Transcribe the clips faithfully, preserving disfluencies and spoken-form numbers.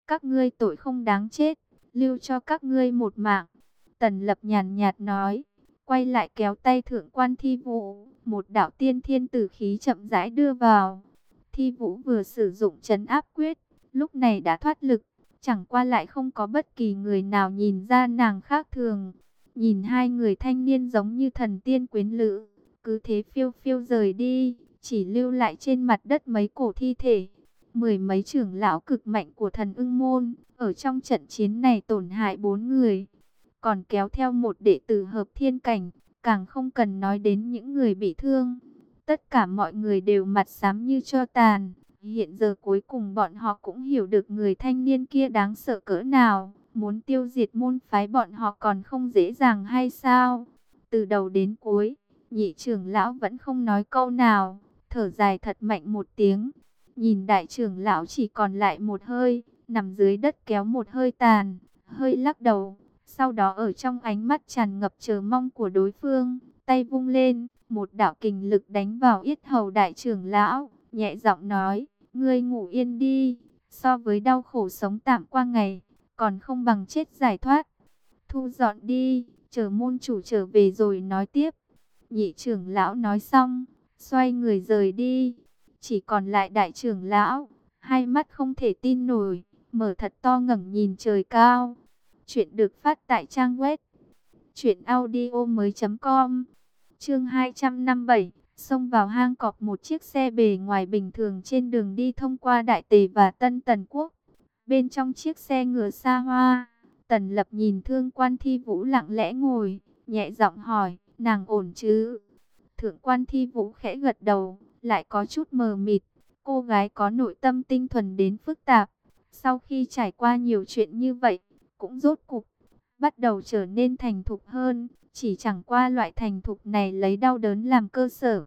các ngươi tội không đáng chết, lưu cho các ngươi một mạng. Tần Lập nhàn nhạt nói, quay lại kéo tay Thượng quan Thi Vũ, một đạo tiên thiên tử khí chậm rãi đưa vào. Thi Vũ vừa sử dụng trấn áp quyết, lúc này đã thoát lực, chẳng qua lại không có bất kỳ người nào nhìn ra nàng khác thường. Nhìn hai người thanh niên giống như thần tiên quyến lữ, cứ thế phiêu phiêu rời đi, chỉ lưu lại trên mặt đất mấy cổ thi thể. Mười mấy trưởng lão cực mạnh của thần ưng môn, ở trong trận chiến này tổn hại bốn người, còn kéo theo một đệ tử hợp thiên cảnh, càng không cần nói đến những người bị thương. Tất cả mọi người đều mặt xám như tro tàn. Hiện giờ cuối cùng bọn họ cũng hiểu được người thanh niên kia đáng sợ cỡ nào. Muốn tiêu diệt môn phái bọn họ còn không dễ dàng hay sao? Từ đầu đến cuối, nhị trưởng lão vẫn không nói câu nào, thở dài thật mạnh một tiếng. Nhìn đại trưởng lão chỉ còn lại một hơi, nằm dưới đất kéo một hơi tàn, hơi lắc đầu. Sau đó ở trong ánh mắt tràn ngập chờ mong của đối phương, tay vung lên, một đạo kình lực đánh vào yết hầu đại trưởng lão, nhẹ giọng nói, ngươi ngủ yên đi, so với đau khổ sống tạm qua ngày, còn không bằng chết giải thoát. Thu dọn đi, chờ môn chủ trở về rồi nói tiếp. Nhị trưởng lão nói xong, xoay người rời đi, chỉ còn lại đại trưởng lão, hai mắt không thể tin nổi, mở thật to ngẩng nhìn trời cao. Chuyện được phát tại trang web truyện audio mới chấm com. Chương hai trăm năm mươi bảy, xông vào hang cọp. Một chiếc xe bề ngoài bình thường trên đường đi thông qua Đại Tề và Tân Tần Quốc. Bên trong chiếc xe ngựa xa hoa, Tần Lập nhìn Thượng quan Thi Vũ lặng lẽ ngồi, nhẹ giọng hỏi, nàng ổn chứ? Thượng quan Thi Vũ khẽ gật đầu, lại có chút mờ mịt. Cô gái có nội tâm tinh thuần đến phức tạp, sau khi trải qua nhiều chuyện như vậy, cũng rốt cục bắt đầu trở nên thành thục hơn, chỉ chẳng qua loại thành thục này lấy đau đớn làm cơ sở.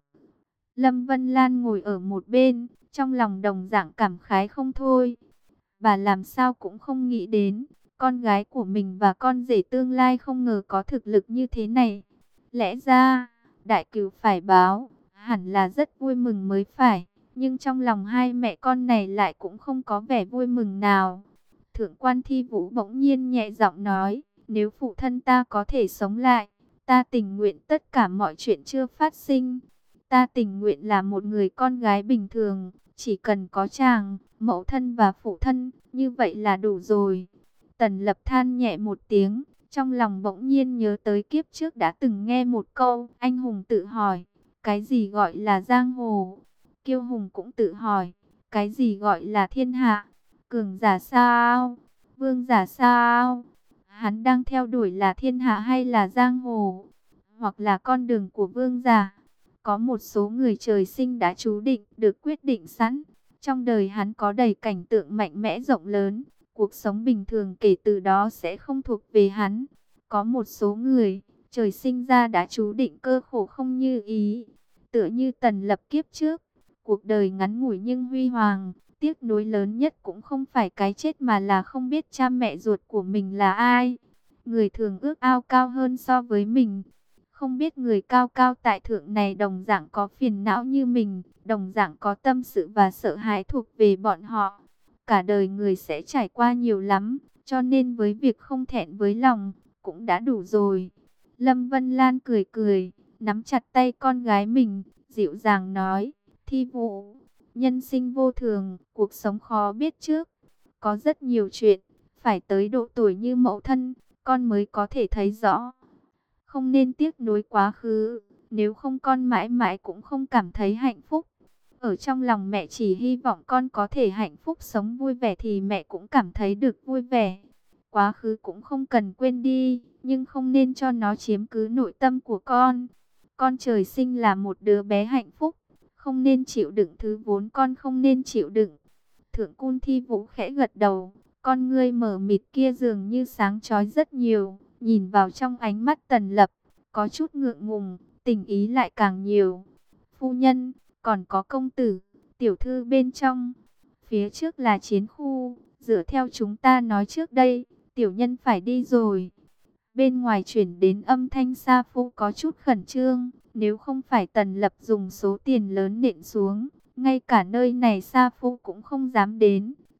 Lâm Vân Lan ngồi ở một bên, trong lòng đồng dạng cảm khái không thôi. Bà làm sao cũng không nghĩ đến, con gái của mình và con rể tương lai không ngờ có thực lực như thế này. Lẽ ra, đại cừu phải báo, hẳn là rất vui mừng mới phải, nhưng trong lòng hai mẹ con này lại cũng không có vẻ vui mừng nào. Thượng quan Thi Vũ bỗng nhiên nhẹ giọng nói, nếu phụ thân ta có thể sống lại, ta tình nguyện tất cả mọi chuyện chưa phát sinh. Ta tình nguyện là một người con gái bình thường, chỉ cần có chàng, mẫu thân và phụ thân, như vậy là đủ rồi. Tần Lập than nhẹ một tiếng, trong lòng bỗng nhiên nhớ tới kiếp trước đã từng nghe một câu, anh hùng tự hỏi, cái gì gọi là giang hồ? Kiêu hùng cũng tự hỏi, cái gì gọi là thiên hạ? Cường giả sao? Vương giả sao? Hắn đang theo đuổi là thiên hạ hay là giang hồ? Hoặc là con đường của vương giả? Có một số người trời sinh đã chú định, được quyết định sẵn. Trong đời hắn có đầy cảnh tượng mạnh mẽ rộng lớn. Cuộc sống bình thường kể từ đó sẽ không thuộc về hắn. Có một số người, trời sinh ra đã chú định cơ khổ không như ý. Tựa như Tần Lập kiếp trước. Cuộc đời ngắn ngủi nhưng huy hoàng. Tiếc nuối lớn nhất cũng không phải cái chết mà là không biết cha mẹ ruột của mình là ai. Người thường ước ao cao hơn so với mình. Không biết người cao cao tại thượng này đồng dạng có phiền não như mình, đồng dạng có tâm sự và sợ hãi thuộc về bọn họ. Cả đời người sẽ trải qua nhiều lắm, cho nên với việc không thẹn với lòng, cũng đã đủ rồi. Lâm Vân Lan cười cười, nắm chặt tay con gái mình, dịu dàng nói, Thi Vũ, nhân sinh vô thường, cuộc sống khó biết trước. Có rất nhiều chuyện, phải tới độ tuổi như mẫu thân, con mới có thể thấy rõ. Không nên tiếc nuối quá khứ, nếu không con mãi mãi cũng không cảm thấy hạnh phúc. Ở trong lòng mẹ chỉ hy vọng con có thể hạnh phúc sống vui vẻ thì mẹ cũng cảm thấy được vui vẻ. Quá khứ cũng không cần quên đi, nhưng không nên cho nó chiếm cứ nội tâm của con. Con trời sinh là một đứa bé hạnh phúc, không nên chịu đựng thứ vốn con không nên chịu đựng. Thượng Cun Thi Vũ khẽ gật đầu, con ngươi mở mịt kia dường như sáng chói rất nhiều. Nhìn vào trong ánh mắt Tần Lập, có chút ngượng ngùng, tình ý lại càng nhiều. Phu nhân, còn có công tử, tiểu thư bên trong. Phía trước là chiến khu, dựa theo chúng ta nói trước đây, tiểu nhân phải đi rồi. Bên ngoài chuyển đến âm thanh Sa Phu có chút khẩn trương, nếu không phải Tần Lập dùng số tiền lớn nện xuống, ngay cả nơi này Sa Phu cũng không dám đến.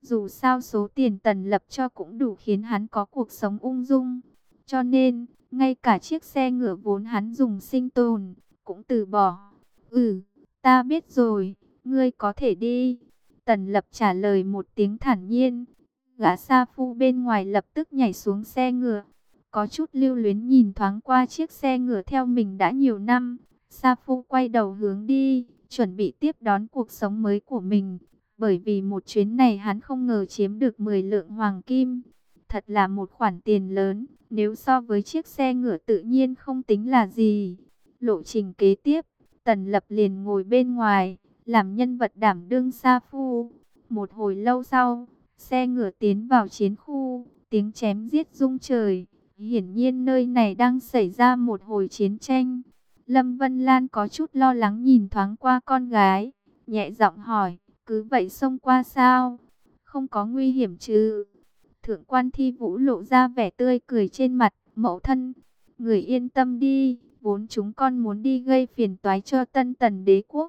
Dù sao số tiền Tần Lập cho cũng đủ khiến hắn có cuộc sống ung dung. Cho nên, ngay cả chiếc xe ngựa vốn hắn dùng sinh tồn, cũng từ bỏ. Ừ, ta biết rồi, ngươi có thể đi. Tần Lập trả lời một tiếng thản nhiên. Gã sa phu bên ngoài lập tức nhảy xuống xe ngựa. Có chút lưu luyến nhìn thoáng qua chiếc xe ngựa theo mình đã nhiều năm. Sa phu quay đầu hướng đi, chuẩn bị tiếp đón cuộc sống mới của mình. Bởi vì một chuyến này hắn không ngờ chiếm được mười lượng hoàng kim. Thật là một khoản tiền lớn, nếu so với chiếc xe ngựa tự nhiên không tính là gì. Lộ trình kế tiếp, Tần Lập liền ngồi bên ngoài, làm nhân vật đảm đương sa phu. Một hồi lâu sau, xe ngựa tiến vào chiến khu, tiếng chém giết rung trời. Hiển nhiên nơi này đang xảy ra một hồi chiến tranh. Lâm Vân Lan có chút lo lắng nhìn thoáng qua con gái, nhẹ giọng hỏi, cứ vậy xông qua sao? Không có nguy hiểm chứ? Thượng quan Thi Vũ lộ ra vẻ tươi cười trên mặt, mẫu thân, người yên tâm đi, vốn chúng con muốn đi gây phiền toái cho Tân Tần đế quốc.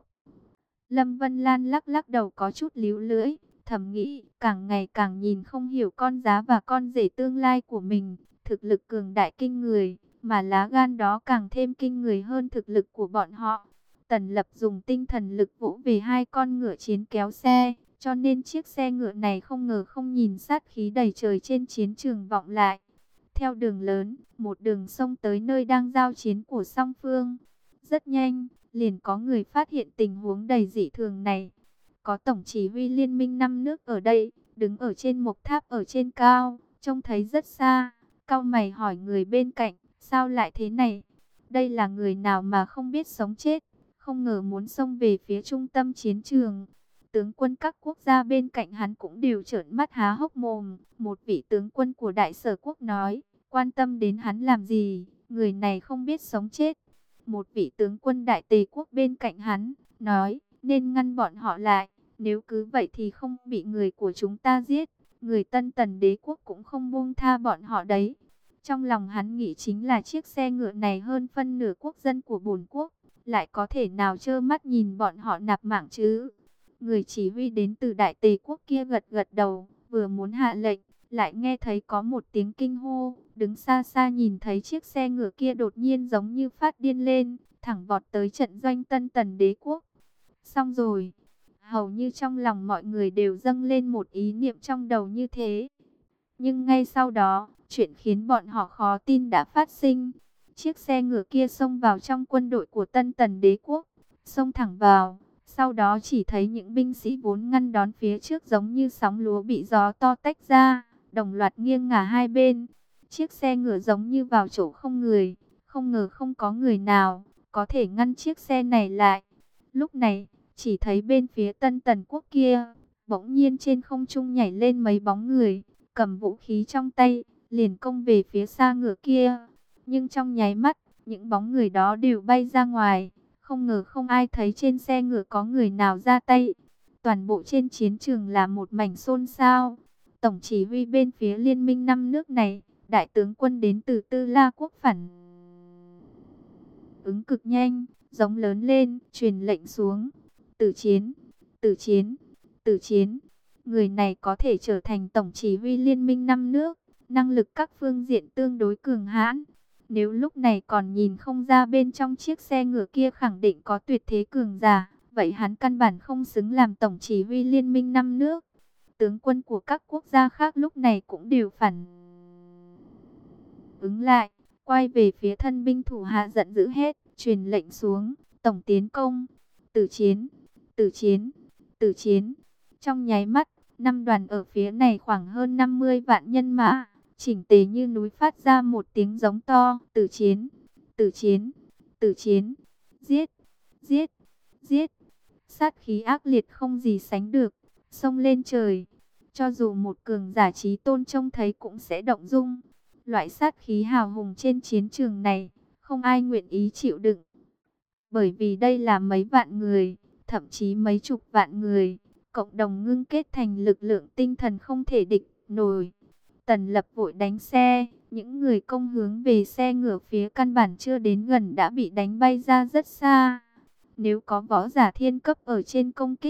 Lâm Vân Lan lắc lắc đầu có chút líu lưỡi, thầm nghĩ, càng ngày càng nhìn không hiểu con giá và con rể tương lai của mình, thực lực cường đại kinh người, mà lá gan đó càng thêm kinh người hơn thực lực của bọn họ. Tần Lập dùng tinh thần lực vỗ về hai con ngựa chiến kéo xe, cho nên chiếc xe ngựa này không ngờ không nhìn sát khí đầy trời trên chiến trường vọng lại. Theo đường lớn, một đường sông tới nơi đang giao chiến của song phương. Rất nhanh, liền có người phát hiện tình huống đầy dị thường này. Có tổng chỉ huy liên minh năm nước ở đây, đứng ở trên một tháp ở trên cao, trông thấy rất xa. Cau mày hỏi người bên cạnh, sao lại thế này? Đây là người nào mà không biết sống chết, không ngờ muốn xông về phía trung tâm chiến trường. Tướng quân các quốc gia bên cạnh hắn cũng đều trợn mắt há hốc mồm. Một vị tướng quân của Đại Sở quốc nói, quan tâm đến hắn làm gì, người này không biết sống chết. Một vị tướng quân Đại Tề quốc bên cạnh hắn, nói, nên ngăn bọn họ lại, nếu cứ vậy thì không bị người của chúng ta giết. Người Tân Tần đế quốc cũng không buông tha bọn họ đấy. Trong lòng hắn nghĩ chính là chiếc xe ngựa này hơn phân nửa quốc dân của bổn quốc, lại có thể nào trơ mắt nhìn bọn họ nạp mạng chứ. Người chỉ huy đến từ Đại Tề quốc kia gật gật đầu, vừa muốn hạ lệnh, lại nghe thấy có một tiếng kinh hô, đứng xa xa nhìn thấy chiếc xe ngựa kia đột nhiên giống như phát điên lên, thẳng vọt tới trận doanh Tân Tần đế quốc. Xong rồi, hầu như trong lòng mọi người đều dâng lên một ý niệm trong đầu như thế. Nhưng ngay sau đó, chuyện khiến bọn họ khó tin đã phát sinh. Chiếc xe ngựa kia xông vào trong quân đội của Tân Tần đế quốc, xông thẳng vào. Sau đó chỉ thấy những binh sĩ vốn ngăn đón phía trước giống như sóng lúa bị gió to tách ra, đồng loạt nghiêng ngả hai bên. Chiếc xe ngựa giống như vào chỗ không người, không ngờ không có người nào có thể ngăn chiếc xe này lại. Lúc này, chỉ thấy bên phía Tân Tần quốc kia, bỗng nhiên trên không trung nhảy lên mấy bóng người, cầm vũ khí trong tay, liền công về phía xa ngựa kia. Nhưng trong nháy mắt, những bóng người đó đều bay ra ngoài. Không ngờ không ai thấy trên xe ngựa có người nào ra tay. Toàn bộ trên chiến trường là một mảnh xôn xao. Tổng chỉ huy bên phía liên minh năm nước này, đại tướng quân đến từ Tư La quốc phản ứng cực nhanh, giống lớn lên, truyền lệnh xuống. Tử chiến, tử chiến, tử chiến. Người này có thể trở thành tổng chỉ huy liên minh năm nước, năng lực các phương diện tương đối cường hãn. Nếu lúc này còn nhìn không ra bên trong chiếc xe ngựa kia khẳng định có tuyệt thế cường giả, vậy hắn căn bản không xứng làm tổng chỉ huy liên minh năm nước. Tướng quân của các quốc gia khác lúc này cũng đều phản ứng lại, quay về phía thân binh thủ hạ giận dữ hết, truyền lệnh xuống, tổng tiến công, tử chiến, tử chiến, tử chiến. Trong nháy mắt, năm đoàn ở phía này khoảng hơn năm mươi vạn nhân mã, chỉnh tề như núi phát ra một tiếng giống to, tử chiến, tử chiến, tử chiến, giết, giết, giết. Sát khí ác liệt không gì sánh được, xông lên trời. Cho dù một cường giả chí tôn trông thấy cũng sẽ động dung. Loại sát khí hào hùng trên chiến trường này, không ai nguyện ý chịu đựng. Bởi vì đây là mấy vạn người, thậm chí mấy chục vạn người, cộng đồng ngưng kết thành lực lượng tinh thần không thể địch nổi. Tần Lập vội đánh xe, những người công hướng về xe ngựa phía căn bản chưa đến gần đã bị đánh bay ra rất xa. Nếu có võ giả thiên cấp ở trên công kích,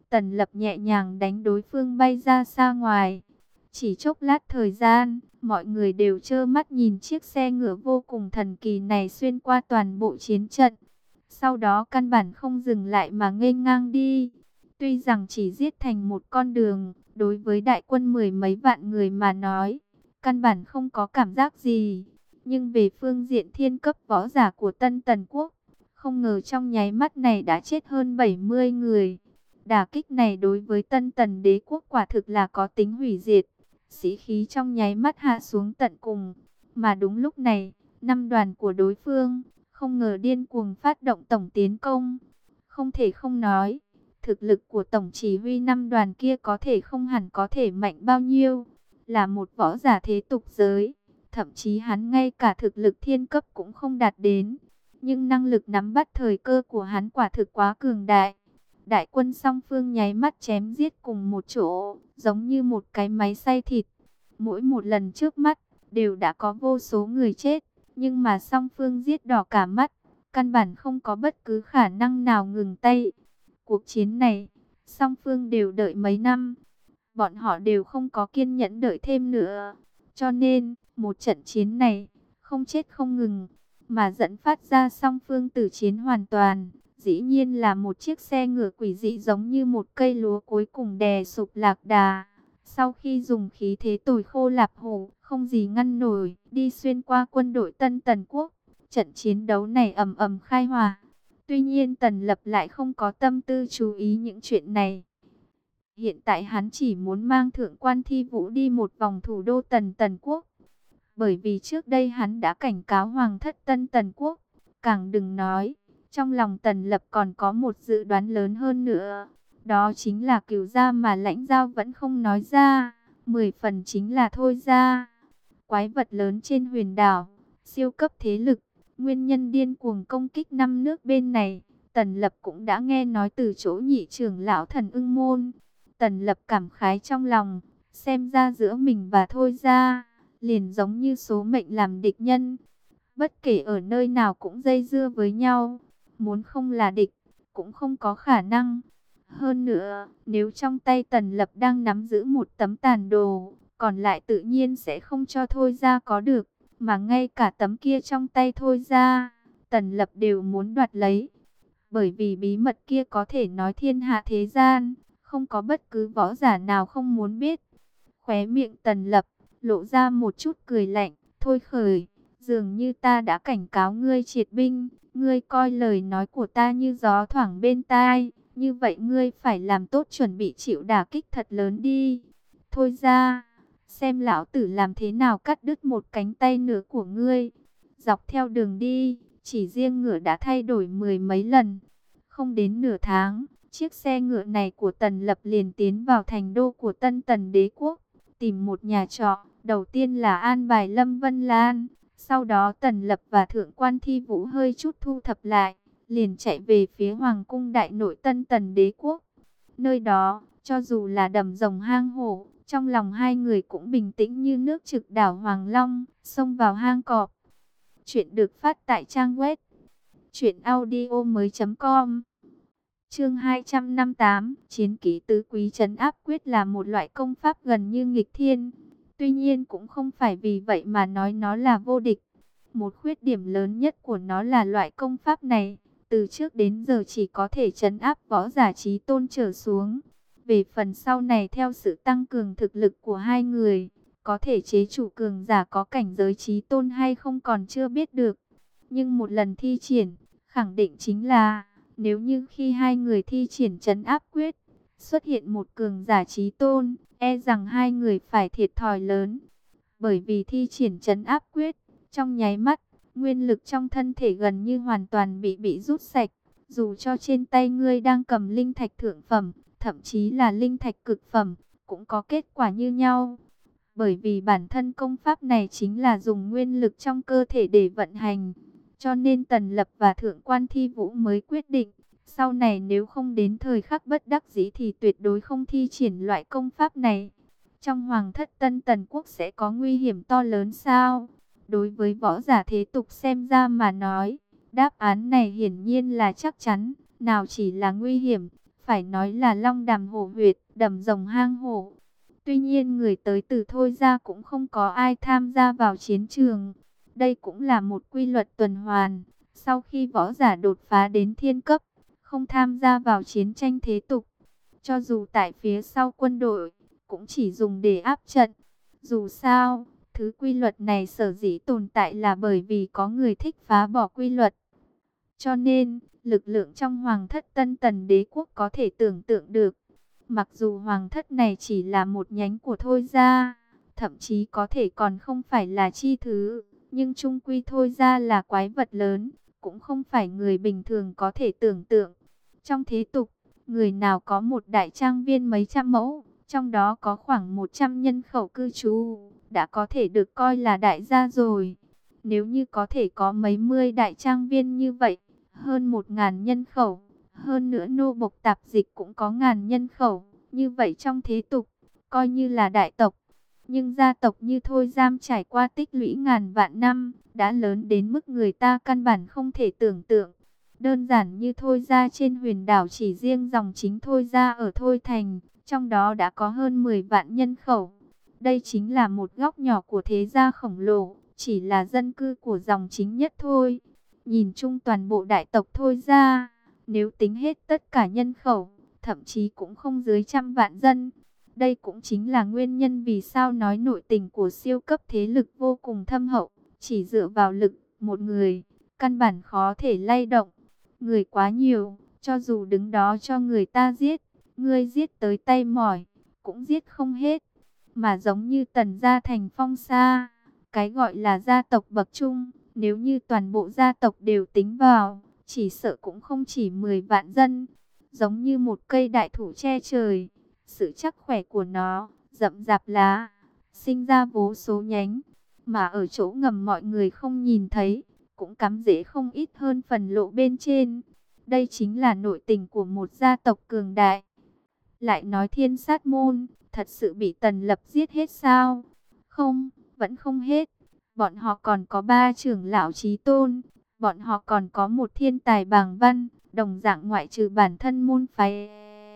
Tần Lập nhẹ nhàng đánh đối phương bay ra xa ngoài. Chỉ chốc lát thời gian, mọi người đều trơ mắt nhìn chiếc xe ngựa vô cùng thần kỳ này xuyên qua toàn bộ chiến trận. Sau đó căn bản không dừng lại mà nghênh ngang đi. Tuy rằng chỉ giết thành một con đường, đối với đại quân mười mấy vạn người mà nói, căn bản không có cảm giác gì. Nhưng về phương diện thiên cấp võ giả của Tân Tần Quốc, không ngờ trong nháy mắt này đã chết hơn bảy mươi người. Đả kích này đối với Tân Tần Đế Quốc quả thực là có tính hủy diệt. Sĩ khí trong nháy mắt hạ xuống tận cùng. Mà đúng lúc này, năm đoàn của đối phương không ngờ điên cuồng phát động tổng tiến công. Không thể không nói, thực lực của tổng chỉ huy năm đoàn kia có thể không hẳn có thể mạnh bao nhiêu. Là một võ giả thế tục giới, thậm chí hắn ngay cả thực lực thiên cấp cũng không đạt đến. Nhưng năng lực nắm bắt thời cơ của hắn quả thực quá cường đại. Đại quân song phương nháy mắt chém giết cùng một chỗ, giống như một cái máy xay thịt. Mỗi một lần trước mắt, đều đã có vô số người chết. Nhưng mà song phương giết đỏ cả mắt, căn bản không có bất cứ khả năng nào ngừng tay. Cuộc chiến này, song phương đều đợi mấy năm. Bọn họ đều không có kiên nhẫn đợi thêm nữa. Cho nên, một trận chiến này, không chết không ngừng, mà dẫn phát ra song phương tử chiến hoàn toàn. Dĩ nhiên là một chiếc xe ngựa quỷ dị giống như một cây lúa cuối cùng đè sụp lạc đà. Sau khi dùng khí thế tồi khô lạp hổ, không gì ngăn nổi, đi xuyên qua quân đội Tân Tần Quốc. Trận chiến đấu này ầm ầm khai hỏa. Tuy nhiên Tần Lập lại không có tâm tư chú ý những chuyện này. Hiện tại hắn chỉ muốn mang Thượng quan Thi Vũ đi một vòng thủ đô Tần Tần Quốc. Bởi vì trước đây hắn đã cảnh cáo Hoàng thất Tân Tần Quốc. Càng đừng nói, trong lòng Tần Lập còn có một dự đoán lớn hơn nữa. Đó chính là Cửu gia mà Lãnh Giao vẫn không nói ra. Mười phần chính là Thôi gia. Quái vật lớn trên huyền đảo, siêu cấp thế lực, nguyên nhân điên cuồng công kích năm nước bên này. Tần Lập cũng đã nghe nói từ chỗ nhị trưởng lão Thần Ưng Môn. Tần Lập cảm khái trong lòng, xem ra giữa mình và Thôi gia, liền giống như số mệnh làm địch nhân. Bất kể ở nơi nào cũng dây dưa với nhau, muốn không là địch, cũng không có khả năng. Hơn nữa, nếu trong tay Tần Lập đang nắm giữ một tấm tàn đồ, còn lại tự nhiên sẽ không cho Thôi gia có được, mà ngay cả tấm kia trong tay Thôi gia, Tần Lập đều muốn đoạt lấy. Bởi vì bí mật kia có thể nói thiên hạ thế gian, không có bất cứ võ giả nào không muốn biết. Khóe miệng Tần Lập lộ ra một chút cười lạnh, Thôi Khởi, dường như ta đã cảnh cáo ngươi triệt binh, ngươi coi lời nói của ta như gió thoảng bên tai, như vậy ngươi phải làm tốt chuẩn bị chịu đả kích thật lớn đi. Thôi ra, xem lão tử làm thế nào cắt đứt một cánh tay nữa của ngươi. Dọc theo đường đi, chỉ riêng ngựa đã thay đổi mười mấy lần. Không đến nửa tháng, chiếc xe ngựa này của Tần Lập liền tiến vào thành đô của Tân Tần Đế Quốc, tìm một nhà trọ. Đầu tiên là an bài Lâm Vân Lan, sau đó Tần Lập và Thượng quan Thi Vũ hơi chút thu thập lại, liền chạy về phía Hoàng cung đại nội Tân Tần Đế Quốc. Nơi đó, cho dù là đầm rồng hang hổ, trong lòng hai người cũng bình tĩnh như nước trực đảo Hoàng Long, xông vào hang cọp. Chuyện được phát tại trang web truyện audio mới chấm com. Chương hai trăm năm mươi tám, Chiến kỹ tứ quý trấn áp quyết là một loại công pháp gần như nghịch thiên. Tuy nhiên cũng không phải vì vậy mà nói nó là vô địch. Một khuyết điểm lớn nhất của nó là loại công pháp này, từ trước đến giờ chỉ có thể trấn áp võ giả chí tôn trở xuống. Về phần sau này theo sự tăng cường thực lực của hai người, có thể chế chủ cường giả có cảnh giới chí tôn hay không còn chưa biết được. Nhưng một lần thi triển, khẳng định chính là, nếu như khi hai người thi triển trấn áp quyết, xuất hiện một cường giả chí tôn, e rằng hai người phải thiệt thòi lớn. Bởi vì thi triển trấn áp quyết, trong nháy mắt, nguyên lực trong thân thể gần như hoàn toàn bị bị rút sạch. Dù cho trên tay ngươi đang cầm linh thạch thượng phẩm, thậm chí là linh thạch cực phẩm, cũng có kết quả như nhau. Bởi vì bản thân công pháp này chính là dùng nguyên lực trong cơ thể để vận hành. Cho nên Tần Lập và Thượng quan Thi Vũ mới quyết định, sau này nếu không đến thời khắc bất đắc dĩ thì tuyệt đối không thi triển loại công pháp này. Trong Hoàng thất Tân Tần Quốc sẽ có nguy hiểm to lớn sao? Đối với võ giả thế tục xem ra mà nói, đáp án này hiển nhiên là chắc chắn, nào chỉ là nguy hiểm, phải nói là long đàm hổ huyệt, đầm rồng hang hổ. Tuy nhiên người tới từ Thôi gia cũng không có ai tham gia vào chiến trường. Đây cũng là một quy luật tuần hoàn. Sau khi võ giả đột phá đến thiên cấp, không tham gia vào chiến tranh thế tục, cho dù tại phía sau quân đội, cũng chỉ dùng để áp trận. Dù sao, thứ quy luật này sở dĩ tồn tại là bởi vì có người thích phá bỏ quy luật. Cho nên, lực lượng trong hoàng thất Tân Tần đế quốc có thể tưởng tượng được. Mặc dù hoàng thất này chỉ là một nhánh của Thôi gia, thậm chí có thể còn không phải là chi thứ, nhưng chung quy Thôi gia là quái vật lớn, cũng không phải người bình thường có thể tưởng tượng. Trong thế tục, người nào có một đại trang viên mấy trăm mẫu, trong đó có khoảng một trăm nhân khẩu cư trú, đã có thể được coi là đại gia rồi. Nếu như có thể có mấy mươi đại trang viên như vậy, hơn một ngàn nhân khẩu, hơn nữa nô bộc tạp dịch cũng có ngàn nhân khẩu, như vậy trong thế tục, coi như là đại tộc. Nhưng gia tộc như Thôi Giam trải qua tích lũy ngàn vạn năm, đã lớn đến mức người ta căn bản không thể tưởng tượng. Đơn giản như Thôi gia trên huyền đảo chỉ riêng dòng chính Thôi gia ở Thôi Thành, trong đó đã có hơn mười vạn nhân khẩu. Đây chính là một góc nhỏ của thế gia khổng lồ, chỉ là dân cư của dòng chính nhất thôi. Nhìn chung toàn bộ đại tộc Thôi gia, nếu tính hết tất cả nhân khẩu, thậm chí cũng không dưới trăm vạn dân. Đây cũng chính là nguyên nhân vì sao nói nội tình của siêu cấp thế lực vô cùng thâm hậu, chỉ dựa vào lực một người, căn bản khó thể lay động. Người quá nhiều, cho dù đứng đó cho người ta giết, ngươi giết tới tay mỏi, cũng giết không hết. Mà giống như Tần gia thành Phong Sa, cái gọi là gia tộc bậc trung, nếu như toàn bộ gia tộc đều tính vào, chỉ sợ cũng không chỉ mười vạn dân. Giống như một cây đại thụ che trời, sự chắc khỏe của nó, rậm rạp lá, sinh ra vô số nhánh, mà ở chỗ ngầm mọi người không nhìn thấy, cũng cắm rễ không ít hơn phần lộ bên trên. Đây chính là nội tình của một gia tộc cường đại. Lại nói Thiên Sát Môn, thật sự bị Tần Lập giết hết sao? Không, vẫn không hết. Bọn họ còn có ba trưởng lão chí tôn, bọn họ còn có một thiên tài bàng văn, đồng dạng ngoại trừ bản thân môn phái.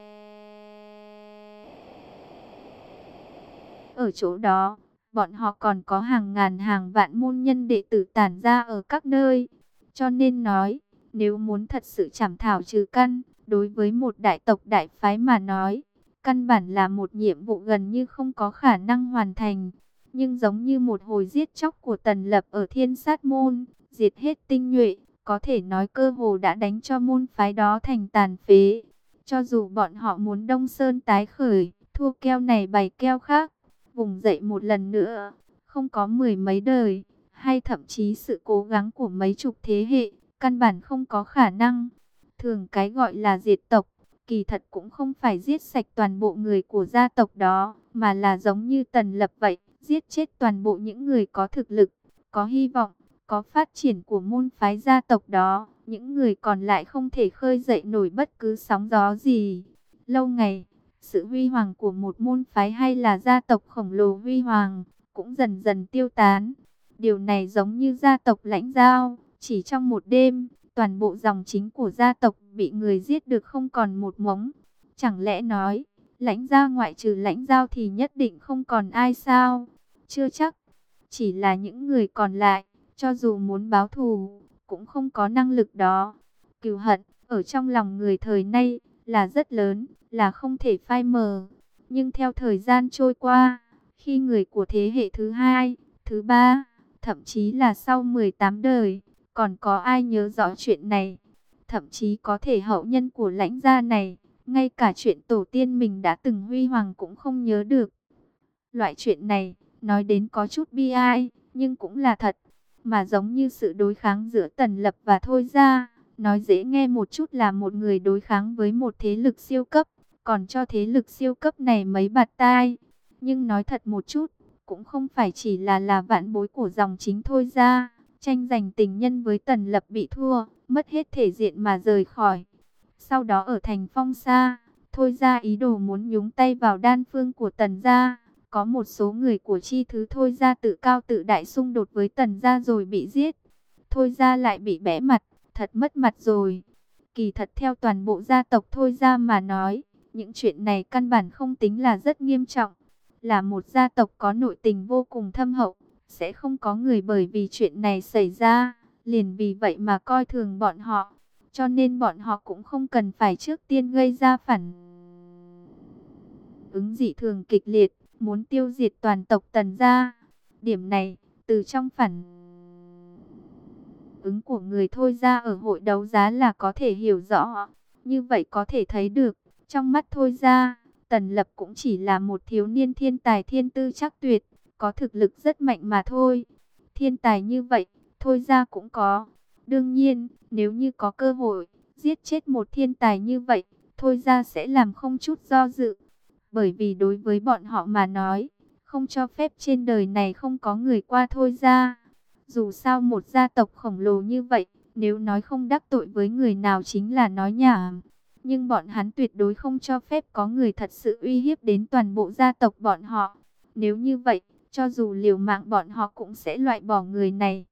Ở chỗ đó, bọn họ còn có hàng ngàn hàng vạn môn nhân đệ tử tản ra ở các nơi. Cho nên nói, nếu muốn thật sự chảm thảo trừ căn, đối với một đại tộc đại phái mà nói, căn bản là một nhiệm vụ gần như không có khả năng hoàn thành. Nhưng giống như một hồi giết chóc của Tần Lập ở Thiên Sát Môn, diệt hết tinh nhuệ, có thể nói cơ hồ đã đánh cho môn phái đó thành tàn phế. Cho dù bọn họ muốn Đông Sơn tái khởi, thua keo này bày keo khác, vùng dậy một lần nữa, không có mười mấy đời, hay thậm chí sự cố gắng của mấy chục thế hệ, căn bản không có khả năng. Thường cái gọi là diệt tộc, kỳ thật cũng không phải giết sạch toàn bộ người của gia tộc đó, mà là giống như Tần Lập vậy, giết chết toàn bộ những người có thực lực, có hy vọng, có phát triển của môn phái gia tộc đó. Những người còn lại không thể khơi dậy nổi bất cứ sóng gió gì. Lâu ngày, sự huy hoàng của một môn phái hay là gia tộc khổng lồ huy hoàng, cũng dần dần tiêu tán. Điều này giống như gia tộc Lãnh Giao, chỉ trong một đêm, toàn bộ dòng chính của gia tộc bị người giết được không còn một mống. Chẳng lẽ nói, Lãnh Gia ngoại trừ Lãnh Giao thì nhất định không còn ai sao? Chưa chắc, chỉ là những người còn lại, cho dù muốn báo thù, cũng không có năng lực đó. Cừu hận, ở trong lòng người thời nay, là rất lớn, là không thể phai mờ. Nhưng theo thời gian trôi qua, khi người của thế hệ thứ hai, thứ ba, thậm chí là sau mười tám đời, còn có ai nhớ rõ chuyện này? Thậm chí có thể hậu nhân của Lãnh gia này, ngay cả chuyện tổ tiên mình đã từng huy hoàng cũng không nhớ được. Loại chuyện này, nói đến có chút bi ai, nhưng cũng là thật. Mà giống như sự đối kháng giữa Tần Lập và Thôi gia, nói dễ nghe một chút là một người đối kháng với một thế lực siêu cấp, còn cho thế lực siêu cấp này mấy bạt tai. Nhưng nói thật một chút, cũng không phải chỉ là là vạn bối của dòng chính Thôi gia, tranh giành tình nhân với Tần Lập bị thua, mất hết thể diện mà rời khỏi. Sau đó ở thành Phong Sa, Thôi gia ý đồ muốn nhúng tay vào đan phương của Tần gia. Có một số người của chi thứ Thôi gia tự cao tự đại xung đột với Tần gia rồi bị giết. Thôi gia lại bị bẽ mặt, thật mất mặt rồi. Kỳ thật theo toàn bộ gia tộc Thôi ra mà nói, những chuyện này căn bản không tính là rất nghiêm trọng. Là một gia tộc có nội tình vô cùng thâm hậu, sẽ không có người bởi vì chuyện này xảy ra, liền vì vậy mà coi thường bọn họ. Cho nên bọn họ cũng không cần phải trước tiên gây ra phản ứng dị thường kịch liệt, muốn tiêu diệt toàn tộc Tần gia. Điểm này, từ trong phản ứng của người Thôi ra ở hội đấu giá là có thể hiểu rõ. Như vậy có thể thấy được, trong mắt Thôi ra, Tần Lập cũng chỉ là một thiếu niên thiên tài thiên tư chắc tuyệt, có thực lực rất mạnh mà thôi. Thiên tài như vậy, Thôi ra cũng có. Đương nhiên, nếu như có cơ hội giết chết một thiên tài như vậy, Thôi ra sẽ làm không chút do dự. Bởi vì đối với bọn họ mà nói, không cho phép trên đời này không có người qua Thôi ra. Dù sao một gia tộc khổng lồ như vậy, nếu nói không đắc tội với người nào chính là nói nhảm. Nhưng bọn hắn tuyệt đối không cho phép có người thật sự uy hiếp đến toàn bộ gia tộc bọn họ. Nếu như vậy, cho dù liều mạng bọn họ cũng sẽ loại bỏ người này.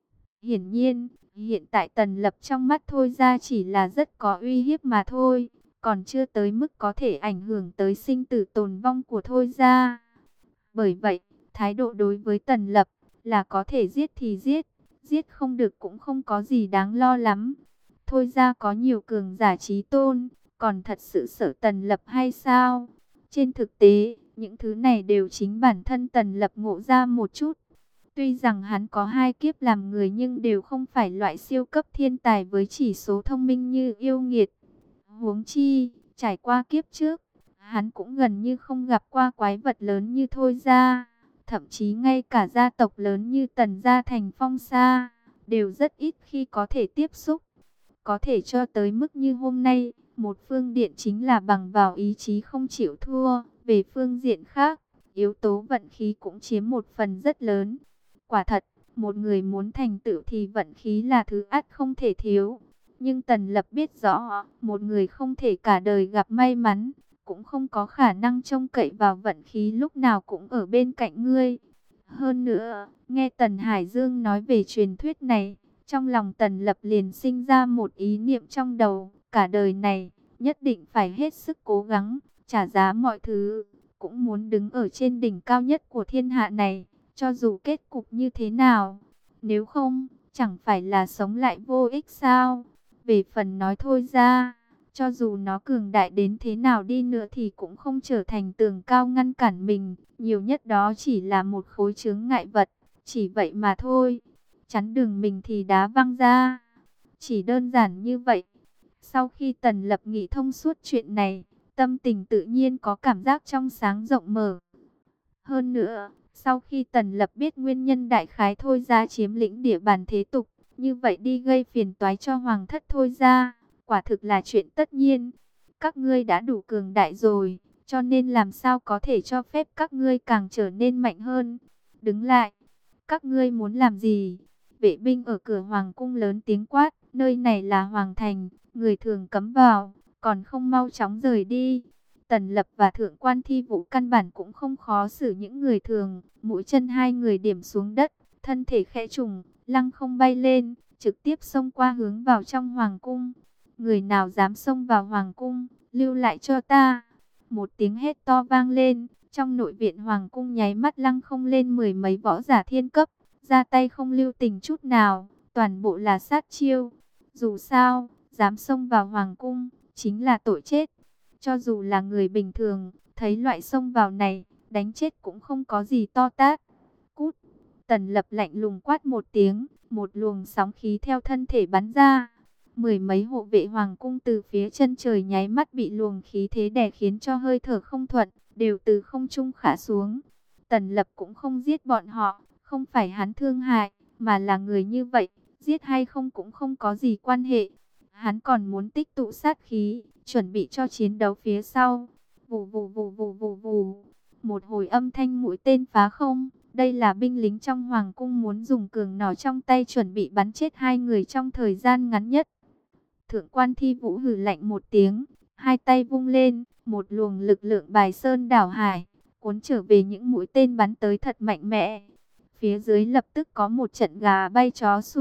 Hiển nhiên, hiện tại Tần Lập trong mắt Thôi ra chỉ là rất có uy hiếp mà thôi, còn chưa tới mức có thể ảnh hưởng tới sinh tử tồn vong của Thôi ra. Bởi vậy, thái độ đối với Tần Lập là có thể giết thì giết, giết không được cũng không có gì đáng lo lắm. Thôi ra có nhiều cường giả trí tôn, còn thật sự sợ Tần Lập hay sao? Trên thực tế, những thứ này đều chính bản thân Tần Lập ngộ ra một chút. Tuy rằng hắn có hai kiếp làm người nhưng đều không phải loại siêu cấp thiên tài với chỉ số thông minh như yêu nghiệt. Huống chi, trải qua kiếp trước, hắn cũng gần như không gặp qua quái vật lớn như Thôi ra. Thậm chí ngay cả gia tộc lớn như Tần gia thành Phong Sa, đều rất ít khi có thể tiếp xúc. Có thể cho tới mức như hôm nay, một phương diện chính là bằng vào ý chí không chịu thua. Về phương diện khác, yếu tố vận khí cũng chiếm một phần rất lớn. Quả thật, một người muốn thành tựu thì vận khí là thứ ắt không thể thiếu. Nhưng Tần Lập biết rõ, một người không thể cả đời gặp may mắn, cũng không có khả năng trông cậy vào vận khí lúc nào cũng ở bên cạnh ngươi. Hơn nữa, nghe Tần Hải Dương nói về truyền thuyết này, trong lòng Tần Lập liền sinh ra một ý niệm trong đầu, cả đời này, nhất định phải hết sức cố gắng, trả giá mọi thứ, cũng muốn đứng ở trên đỉnh cao nhất của thiên hạ này, cho dù kết cục như thế nào. Nếu không, chẳng phải là sống lại vô ích sao? Về phần nói Thôi ra, cho dù nó cường đại đến thế nào đi nữa thì cũng không trở thành tường cao ngăn cản mình. Nhiều nhất đó chỉ là một khối chướng ngại vật, chỉ vậy mà thôi. Chắn đường mình thì đá văng ra. Chỉ đơn giản như vậy. Sau khi Tần Lập nghĩ thông suốt chuyện này, tâm tình tự nhiên có cảm giác trong sáng rộng mở. Hơn nữa, sau khi Tần Lập biết nguyên nhân đại khái Thôi ra chiếm lĩnh địa bàn thế tục, như vậy đi gây phiền toái cho hoàng thất Thôi ra, quả thực là chuyện tất nhiên. Các ngươi đã đủ cường đại rồi, cho nên làm sao có thể cho phép các ngươi càng trở nên mạnh hơn. Đứng lại, các ngươi muốn làm gì? Vệ binh ở cửa hoàng cung lớn tiếng quát, nơi này là hoàng thành, người thường cấm vào, còn không mau chóng rời đi. Tần Lập và Thượng quan Thi Vũ căn bản cũng không khó xử những người thường, mũi chân hai người điểm xuống đất, thân thể khẽ trùng, lăng không bay lên, trực tiếp xông qua hướng vào trong hoàng cung. Người nào dám xông vào hoàng cung, lưu lại cho ta. Một tiếng hét to vang lên, trong nội viện hoàng cung nháy mắt lăng không lên mười mấy võ giả thiên cấp, ra tay không lưu tình chút nào, toàn bộ là sát chiêu. Dù sao, dám xông vào hoàng cung, chính là tội chết. Cho dù là người bình thường, thấy loại xông vào này, đánh chết cũng không có gì to tát. Cút! Tần Lập lạnh lùng quát một tiếng, một luồng sóng khí theo thân thể bắn ra. Mười mấy hộ vệ hoàng cung từ phía chân trời nháy mắt bị luồng khí thế đè khiến cho hơi thở không thuận, đều từ không trung khả xuống. Tần Lập cũng không giết bọn họ, không phải hắn thương hại, mà là người như vậy, giết hay không cũng không có gì quan hệ. Hắn còn muốn tích tụ sát khí, chuẩn bị cho chiến đấu phía sau. Vù vù vù vù vù vù. Một hồi âm thanh mũi tên phá không. Đây là binh lính trong hoàng cung muốn dùng cường nỏ trong tay chuẩn bị bắn chết hai người trong thời gian ngắn nhất. Thượng quan Thi Vũ hừ lạnh một tiếng, hai tay vung lên, một luồng lực lượng bài sơn đảo hải, cuốn trở về những mũi tên bắn tới thật mạnh mẽ. Phía dưới lập tức có một trận gà bay chó sủa,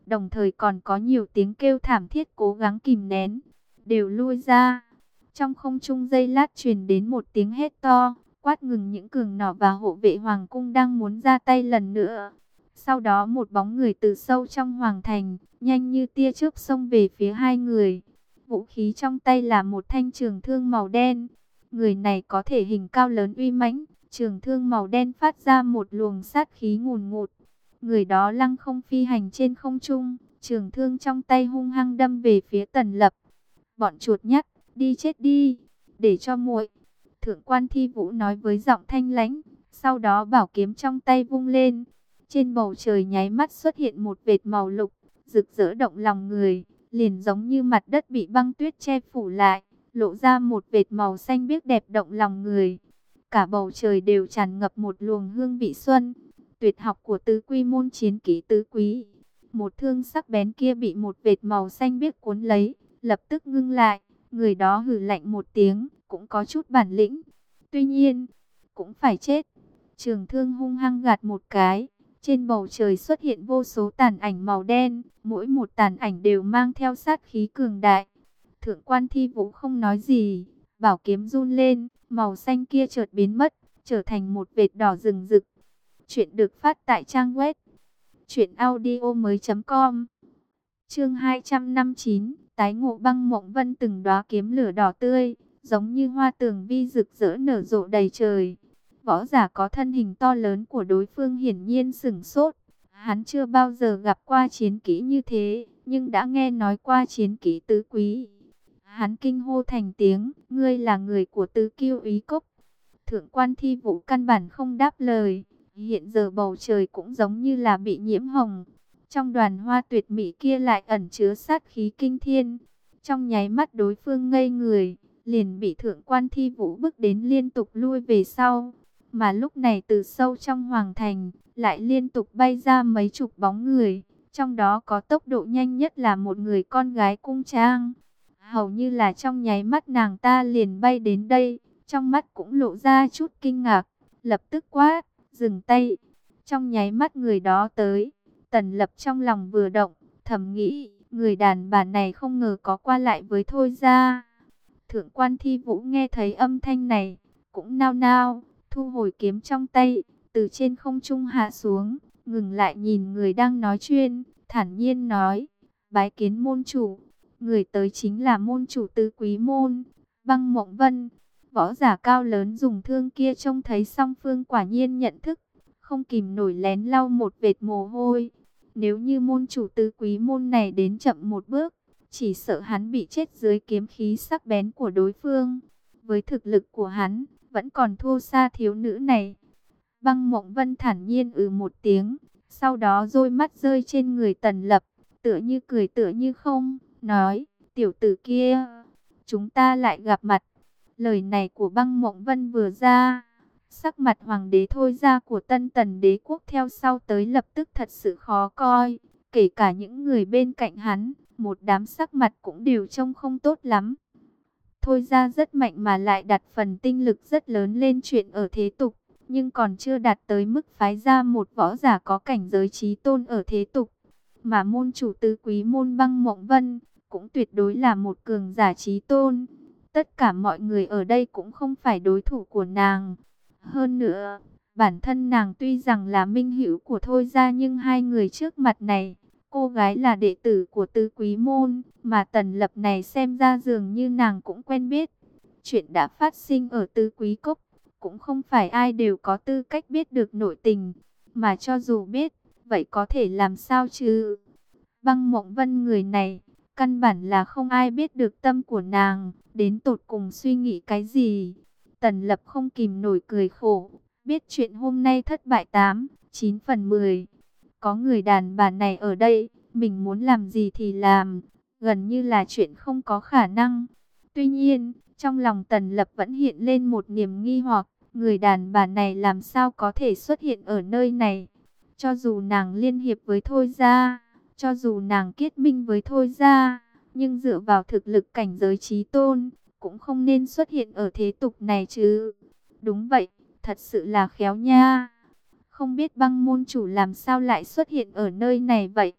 đồng thời còn có nhiều tiếng kêu thảm thiết cố gắng kìm nén, đều lui ra. Trong không trung giây lát truyền đến một tiếng hét to, quát ngừng những cường nỏ và hộ vệ hoàng cung đang muốn ra tay lần nữa. Sau đó một bóng người từ sâu trong hoàng thành, nhanh như tia chớp xông về phía hai người. Vũ khí trong tay là một thanh trường thương màu đen. Người này có thể hình cao lớn uy mãnh, trường thương màu đen phát ra một luồng sát khí ngùn ngụt. Người đó lăng không phi hành trên không trung, trường thương trong tay hung hăng đâm về phía Tần Lập. Bọn chuột nhắt, đi chết đi, để cho muội. Thượng quan Thi Vũ nói với giọng thanh lãnh, sau đó bảo kiếm trong tay vung lên. Trên bầu trời nháy mắt xuất hiện một vệt màu lục, rực rỡ động lòng người, liền giống như mặt đất bị băng tuyết che phủ lại, lộ ra một vệt màu xanh biếc đẹp động lòng người. Cả bầu trời đều tràn ngập một luồng hương vị xuân, tuyệt học của tứ quy môn chiến kỹ tứ quý. Một thương sắc bén kia bị một vệt màu xanh biếc cuốn lấy, lập tức ngưng lại, người đó hừ lạnh một tiếng, cũng có chút bản lĩnh. Tuy nhiên, cũng phải chết. Trường thương hung hăng gạt một cái, trên bầu trời xuất hiện vô số tàn ảnh màu đen, mỗi một tàn ảnh đều mang theo sát khí cường đại. Thượng quan Thi Vũ không nói gì, bảo kiếm run lên, màu xanh kia chợt biến mất, trở thành một vệt đỏ rừng rực. Chuyện được phát tại trang web truyện audio mới chấm com. Chương hai trăm năm mươi chín, tái ngộ Băng Mộng Vân. Từng đóa kiếm lửa đỏ tươi, giống như hoa tường vi rực rỡ nở rộ đầy trời. Võ giả có thân hình to lớn của đối phương hiển nhiên sửng sốt. Hắn chưa bao giờ gặp qua chiến kỹ như thế, nhưng đã nghe nói qua chiến kỹ tứ quý. Hắn kinh hô thành tiếng, ngươi là người của Tứ Kiêu Úy Cốc. Thượng quan Thi Vũ căn bản không đáp lời. Hiện giờ bầu trời cũng giống như là bị nhiễm hồng. Trong đoàn hoa tuyệt mỹ kia lại ẩn chứa sát khí kinh thiên. Trong nháy mắt đối phương ngây người, liền bị thượng quan Thi Vũ bức đến liên tục lui về sau. Mà lúc này từ sâu trong hoàng thành, lại liên tục bay ra mấy chục bóng người. Trong đó có tốc độ nhanh nhất là một người con gái cung trang. Hầu như là trong nháy mắt nàng ta liền bay đến đây, trong mắt cũng lộ ra chút kinh ngạc, lập tức quát, dừng tay. Trong nháy mắt người đó tới, Tần Lập trong lòng vừa động, thầm nghĩ, người đàn bà này không ngờ có qua lại với Thôi Gia. Thượng quan Thi Vũ nghe thấy âm thanh này, cũng nao nao, thu hồi kiếm trong tay, từ trên không trung hạ xuống, ngừng lại nhìn người đang nói chuyện, thản nhiên nói, bái kiến môn chủ. Người tới chính là môn chủ Tứ Quý môn, Băng Mộng Vân. Võ giả cao lớn dùng thương kia trông thấy song phương quả nhiên nhận thức, không kìm nổi lén lau một vệt mồ hôi. Nếu như môn chủ Tứ Quý môn này đến chậm một bước, chỉ sợ hắn bị chết dưới kiếm khí sắc bén của đối phương. Với thực lực của hắn, vẫn còn thua xa thiếu nữ này. Băng Mộng Vân thản nhiên ừ một tiếng, sau đó đôi mắt rơi trên người Tần Lập, tựa như cười tựa như không, nói, tiểu tử kia, chúng ta lại gặp mặt. Lời này của Băng Mộng Vân vừa ra, sắc mặt hoàng đế Thôi Gia của Tân Tần đế quốc theo sau tới lập tức thật sự khó coi. Kể cả những người bên cạnh hắn, một đám sắc mặt cũng đều trông không tốt lắm. Thôi Gia rất mạnh mà lại đặt phần tinh lực rất lớn lên chuyện ở thế tục, nhưng còn chưa đạt tới mức phái ra một võ giả có cảnh giới chí tôn ở thế tục. Mà môn chủ Tứ Quý môn Băng Mộng Vân cũng tuyệt đối là một cường giả chí tôn. Tất cả mọi người ở đây cũng không phải đối thủ của nàng. Hơn nữa, bản thân nàng tuy rằng là minh hữu của Thôi Gia, nhưng hai người trước mặt này, cô gái là đệ tử của Tứ Quý môn, mà Tần Lập này xem ra dường như nàng cũng quen biết. Chuyện đã phát sinh ở Tứ Quý Cốc, cũng không phải ai đều có tư cách biết được nội tình, mà cho dù biết, vậy có thể làm sao chứ? Băng Mộng Vân người này, căn bản là không ai biết được tâm của nàng, đến tột cùng suy nghĩ cái gì. Tần Lập không kìm nổi cười khổ, biết chuyện hôm nay thất bại tám, chín phần mười. Có người đàn bà này ở đây, mình muốn làm gì thì làm, gần như là chuyện không có khả năng. Tuy nhiên, trong lòng Tần Lập vẫn hiện lên một niềm nghi hoặc, người đàn bà này làm sao có thể xuất hiện ở nơi này. Cho dù nàng liên hiệp với Thôi Gia, cho dù nàng kết minh với Thôi Gia, nhưng dựa vào thực lực cảnh giới chí tôn, cũng không nên xuất hiện ở thế tục này chứ. Đúng vậy, thật sự là khéo nha. Không biết Băng môn chủ làm sao lại xuất hiện ở nơi này vậy.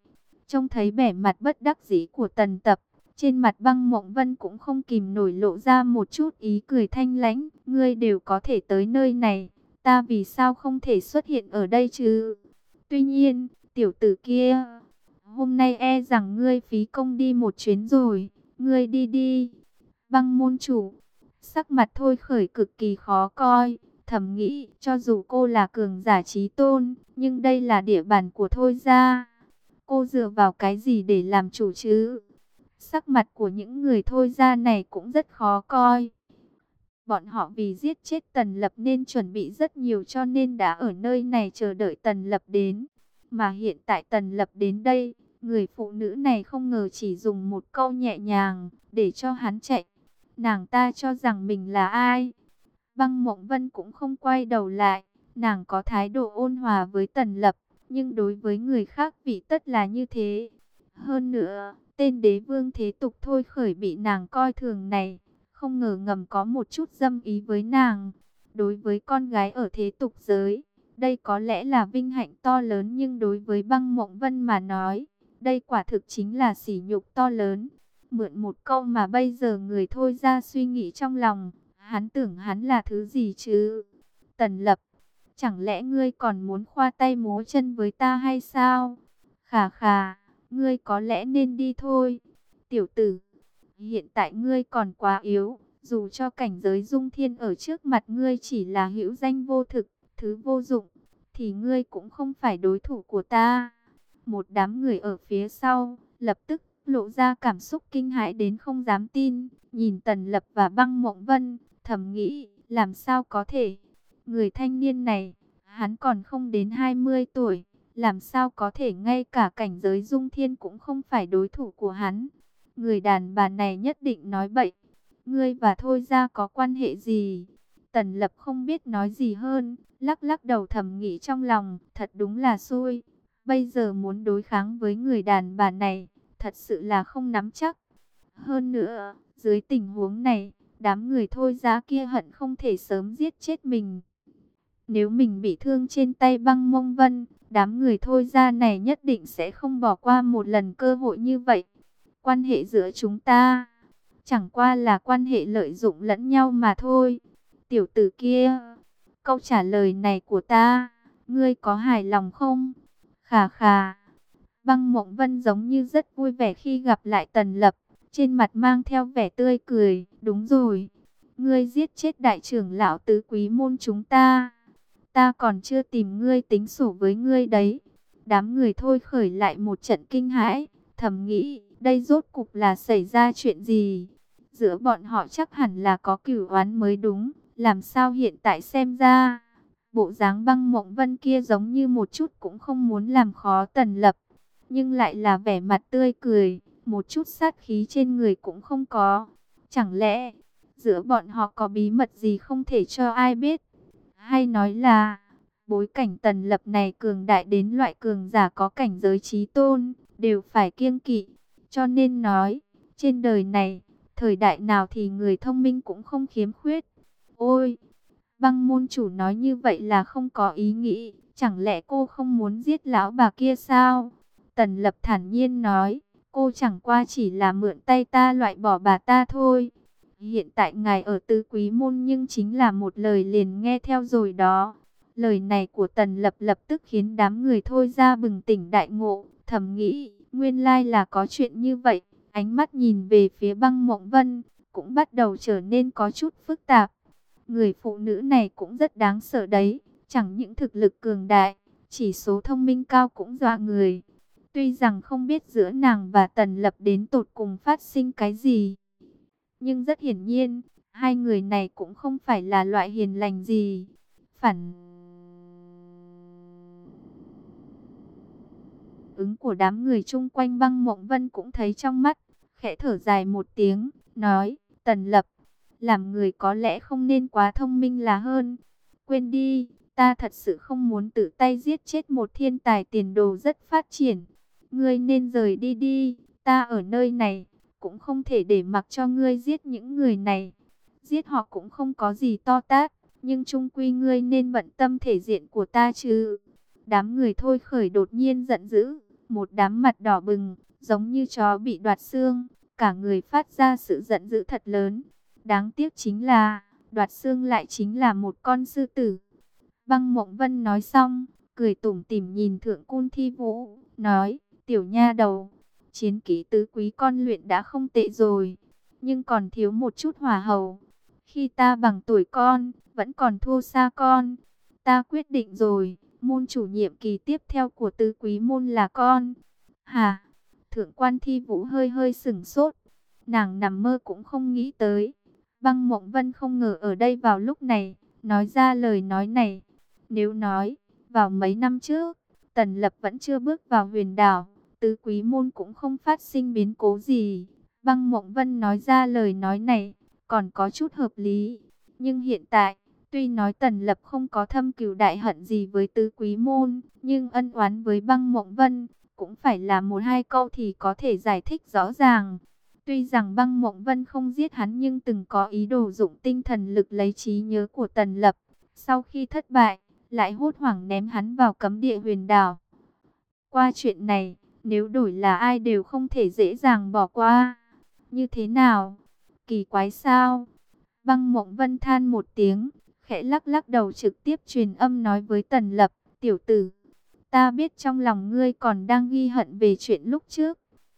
Trông thấy vẻ mặt bất đắc dĩ của Tần Tập, trên mặt Băng Mộng Vân cũng không kìm nổi lộ ra một chút ý cười thanh lãnh. Ngươi đều có thể tới nơi này, ta vì sao không thể xuất hiện ở đây chứ? Tuy nhiên, tiểu tử kia, hôm nay e rằng ngươi phí công đi một chuyến rồi, ngươi đi đi. Băng môn chủ, sắc mặt Thôi Khởi cực kỳ khó coi, thầm nghĩ cho dù cô là cường giả chí tôn, nhưng đây là địa bàn của Thôi gia. Cô dựa vào cái gì để làm chủ chứ? Sắc mặt của những người Thôi gia này cũng rất khó coi. Bọn họ vì giết chết Tần Lập nên chuẩn bị rất nhiều, cho nên đã ở nơi này chờ đợi Tần Lập đến. Mà hiện tại Tần Lập đến đây, người phụ nữ này không ngờ chỉ dùng một câu nhẹ nhàng để cho hắn chạy. Nàng ta cho rằng mình là ai? Băng Mộng Vân cũng không quay đầu lại, nàng có thái độ ôn hòa với Tần Lập, nhưng đối với người khác vị tất là như thế. Hơn nữa, tên đế vương thế tục Thôi Khởi bị nàng coi thường này, không ngờ ngầm có một chút dâm ý với nàng. Đối với con gái ở thế tục giới, đây có lẽ là vinh hạnh to lớn, nhưng đối với Băng Mộng Vân mà nói, đây quả thực chính là sỉ nhục to lớn. Mượn một câu mà bây giờ người Thôi ra suy nghĩ trong lòng, hắn tưởng hắn là thứ gì chứ? Tần Lập, chẳng lẽ ngươi còn muốn khoa tay múa chân với ta hay sao? Khà khà, ngươi có lẽ nên đi thôi. Tiểu tử, hiện tại ngươi còn quá yếu, dù cho cảnh giới dung thiên ở trước mặt ngươi chỉ là hữu danh vô thực, thứ vô dụng, thì ngươi cũng không phải đối thủ của ta. Một đám người ở phía sau, lập tức lộ ra cảm xúc kinh hãi đến không dám tin, nhìn Tần Lập và Băng Mộng Vân, thầm nghĩ, làm sao có thể? Người thanh niên này, hắn còn không đến hai mươi tuổi, làm sao có thể ngay cả cảnh giới dung thiên cũng không phải đối thủ của hắn? Người đàn bà này nhất định nói bậy. Ngươi và Thôi gia có quan hệ gì? Tần Lập không biết nói gì hơn, lắc lắc đầu thầm nghĩ trong lòng, thật đúng là xui. Bây giờ muốn đối kháng với người đàn bà này, thật sự là không nắm chắc. Hơn nữa, dưới tình huống này, đám người Thôi gia kia hận không thể sớm giết chết mình. Nếu mình bị thương trên tay Băng Mông Vân, đám người Thôi gia này nhất định sẽ không bỏ qua một lần cơ hội như vậy. Quan hệ giữa chúng ta chẳng qua là quan hệ lợi dụng lẫn nhau mà thôi. Tiểu tử kia, câu trả lời này của ta, ngươi có hài lòng không? Khà khà. Băng Mộng Vân giống như rất vui vẻ khi gặp lại Tần Lập, trên mặt mang theo vẻ tươi cười. Đúng rồi, ngươi giết chết đại trưởng lão tứ quý môn chúng ta, ta còn chưa tìm ngươi tính sổ với ngươi đấy. Đám người Thôi khởi lại một trận kinh hãi, thầm nghĩ, đây rốt cục là xảy ra chuyện gì? Giữa bọn họ chắc hẳn là có cửu oán mới đúng, làm sao hiện tại xem ra, bộ dáng Băng Mộng Vân kia giống như một chút cũng không muốn làm khó Tần Lập, nhưng lại là vẻ mặt tươi cười, một chút sát khí trên người cũng không có. Chẳng lẽ giữa bọn họ có bí mật gì không thể cho ai biết? Hay nói là bối cảnh Tần Lập này cường đại đến loại cường giả có cảnh giới chí tôn đều phải kiêng kỵ, cho nên nói trên đời này thời đại nào thì người thông minh cũng không khiếm khuyết. Ôi, Băng môn chủ nói như vậy là không có ý nghĩ, chẳng lẽ cô không muốn giết lão bà kia sao? Tần Lập thản nhiên nói, cô chẳng qua chỉ là mượn tay ta loại bỏ bà ta thôi. Hiện tại ngài ở tứ quý môn nhưng chính là một lời liền nghe theo rồi đó. Lời này của Tần Lập lập tức khiến đám người Thôi ra bừng tỉnh đại ngộ, thầm nghĩ, nguyên lai là có chuyện như vậy. Ánh mắt nhìn về phía Băng Mộng Vân, cũng bắt đầu trở nên có chút phức tạp. Người phụ nữ này cũng rất đáng sợ đấy, chẳng những thực lực cường đại, chỉ số thông minh cao cũng dọa người. Tuy rằng không biết giữa nàng và Tần Lập đến tột cùng phát sinh cái gì, nhưng rất hiển nhiên, hai người này cũng không phải là loại hiền lành gì. Phản ứng của đám người chung quanh Băng Mộng Vân cũng thấy trong mắt, khẽ thở dài một tiếng, nói, Tần Lập, làm người có lẽ không nên quá thông minh là hơn. Quên đi, ta thật sự không muốn tự tay giết chết một thiên tài tiền đồ rất phát triển. Ngươi nên rời đi đi, ta ở nơi này, cũng không thể để mặc cho ngươi giết những người này. Giết họ cũng không có gì to tát, nhưng chung quy ngươi nên bận tâm thể diện của ta chứ. Đám người Thôi khởi đột nhiên giận dữ, một đám mặt đỏ bừng, giống như chó bị đoạt xương, cả người phát ra sự giận dữ thật lớn. Đáng tiếc chính là, đoạt xương lại chính là một con sư tử. Băng Mộng Vân nói xong, cười tủm tỉm nhìn Thượng Cun Thi Vũ, nói, tiểu nha đầu, chiến kỹ tứ quý con luyện đã không tệ rồi, nhưng còn thiếu một chút hỏa hầu. Khi ta bằng tuổi con, vẫn còn thua xa con. Ta quyết định rồi, môn chủ nhiệm kỳ tiếp theo của tứ quý môn là con. Hả? Thượng Quan Thi Vũ hơi hơi sửng sốt. Nàng nằm mơ cũng không nghĩ tới. Băng Mộng Vân không ngờ ở đây vào lúc này, nói ra lời nói này. Nếu nói, vào mấy năm trước, Tần Lập vẫn chưa bước vào huyền đảo, tứ quý môn cũng không phát sinh biến cố gì. Băng Mộng Vân nói ra lời nói này, còn có chút hợp lý. Nhưng hiện tại, tuy nói Tần Lập không có thâm cừu đại hận gì với tứ quý môn, nhưng ân oán với Băng Mộng Vân, cũng phải là một hai câu thì có thể giải thích rõ ràng. Tuy rằng Băng Mộng Vân không giết hắn nhưng từng có ý đồ dụng tinh thần lực lấy trí nhớ của Tần Lập. Sau khi thất bại, lại hốt hoảng ném hắn vào cấm địa huyền đảo. Qua chuyện này, nếu đổi là ai đều không thể dễ dàng bỏ qua. Như thế nào? Kỳ quái sao? Băng Mộng Vân than một tiếng, khẽ lắc lắc đầu trực tiếp truyền âm nói với Tần Lập, tiểu tử, ta biết trong lòng ngươi còn đang ghi hận về chuyện lúc trước.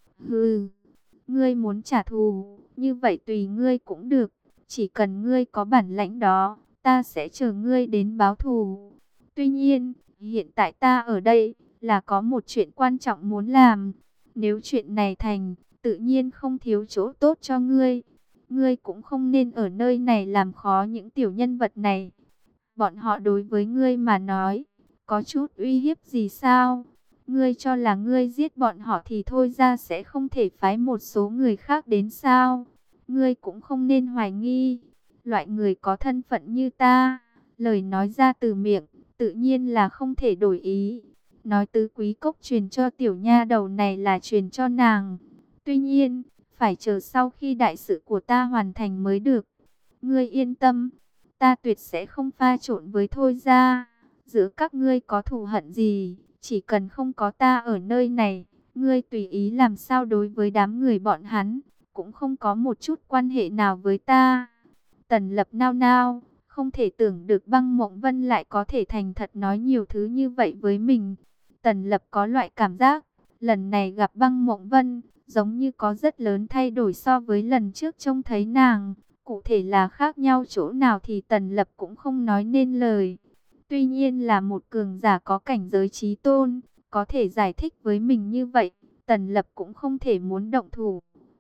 Hừ, ngươi muốn trả thù, như vậy tùy ngươi cũng được, chỉ cần ngươi có bản lãnh đó, ta sẽ chờ ngươi đến báo thù. Tuy nhiên, hiện tại ta ở đây, là có một chuyện quan trọng muốn làm. Nếu chuyện này thành, tự nhiên không thiếu chỗ tốt cho ngươi. Ngươi cũng không nên ở nơi này làm khó những tiểu nhân vật này. Bọn họ đối với ngươi mà nói, có chút uy hiếp gì sao? Ngươi cho là ngươi giết bọn họ thì thôi ra sẽ không thể phái một số người khác đến sao? Ngươi cũng không nên hoài nghi. Loại người có thân phận như ta, lời nói ra từ miệng, tự nhiên là không thể đổi ý. Nói tứ quý cốc truyền cho tiểu nha đầu này là truyền cho nàng. Tuy nhiên, phải chờ sau khi đại sự của ta hoàn thành mới được. Ngươi yên tâm, ta tuyệt sẽ không pha trộn với thôi ra. Giữa các ngươi có thù hận gì, chỉ cần không có ta ở nơi này, ngươi tùy ý làm sao đối với đám người bọn hắn, cũng không có một chút quan hệ nào với ta. Tần Lập nao nao, không thể tưởng được Băng Mộng Vân lại có thể thành thật nói nhiều thứ như vậy với mình. Tần Lập có loại cảm giác, lần này gặp Băng Mộng Vân, giống như có rất lớn thay đổi so với lần trước trông thấy nàng. Cụ thể là khác nhau chỗ nào thì Tần Lập cũng không nói nên lời. Tuy nhiên là một cường giả có cảnh giới chí tôn, có thể giải thích với mình như vậy, Tần Lập cũng không thể muốn động thủ.